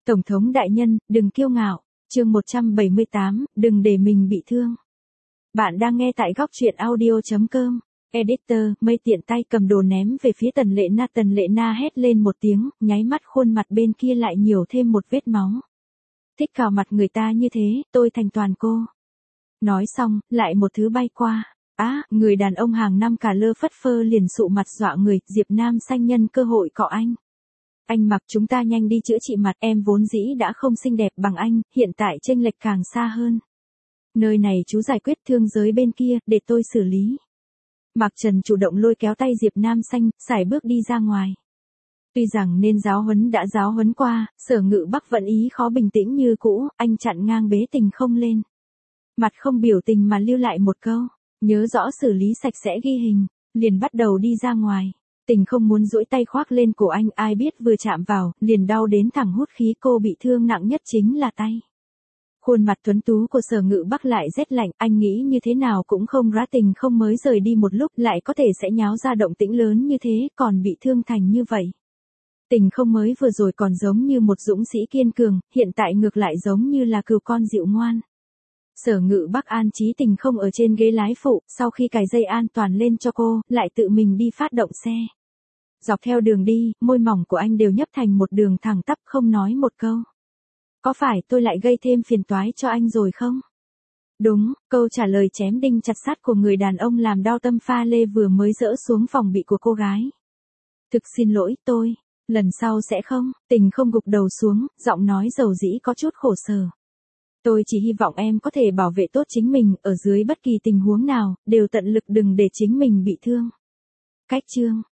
Tổng thống đại nhân, đừng kiêu ngạo. Chương 178, đừng để mình bị thương. Bạn đang nghe tại góc truyện audio.com. Editor, mây tiện tay cầm đồ ném về phía Tần Lệ Na. Tần Lệ Na hét lên một tiếng, nháy mắt khuôn mặt bên kia lại nhiều thêm một vết máu. Thích cào mặt người ta như thế, tôi thành toàn cô. Nói xong, lại một thứ bay qua. Người đàn ông hàng năm cả lơ phất phơ liền sụ mặt dọa người. Diệp Nam Xanh nhân cơ hội cọ anh. Anh mặc, chúng ta nhanh đi chữa trị mặt, em vốn dĩ đã không xinh đẹp bằng anh, hiện tại chênh lệch càng xa hơn. Nơi này chú giải quyết, thương giới bên kia, để tôi xử lý. Mạc Trần chủ động lôi kéo tay Diệp Nam Xanh, sải bước đi ra ngoài. Tuy rằng nên giáo huấn đã giáo huấn qua, Sở Ngự Bắc vẫn ý khó bình tĩnh như cũ, anh chặn ngang bế Tình không lên. Mặt không biểu tình mà lưu lại một câu, nhớ rõ xử lý sạch sẽ ghi hình, liền bắt đầu đi ra ngoài. Tình không muốn duỗi tay khoác lên cổ anh, ai biết vừa chạm vào, liền đau đến thẳng hút khí. Cô bị thương nặng nhất chính là tay. Khuôn mặt tuấn tú của Sở Ngự Bắc lại rét lạnh, anh nghĩ như thế nào cũng không rã. Tình không mới rời đi một lúc lại có thể sẽ nháo ra động tĩnh lớn như thế, còn bị thương thành như vậy. Tình không mới vừa rồi còn giống như một dũng sĩ kiên cường, hiện tại ngược lại giống như là cừu con dịu ngoan. Sở Ngự Bắc an trí Tình không ở trên ghế lái phụ, sau khi cài dây an toàn lên cho cô, lại tự mình đi phát động xe. Dọc theo đường đi, môi mỏng của anh đều nhấp thành một đường thẳng tắp, không nói một câu. Có phải tôi lại gây thêm phiền toái cho anh rồi không? Đúng, câu trả lời chém đinh chặt sắt của người đàn ông làm đau tâm pha lê vừa mới dỡ xuống phòng bị của cô gái. Thực xin lỗi tôi, lần sau sẽ không. Tình không gục đầu xuống, giọng nói dầu dĩ có chút khổ sở. Tôi chỉ hy vọng em có thể bảo vệ tốt chính mình, ở dưới bất kỳ tình huống nào, đều tận lực đừng để chính mình bị thương. Cách chương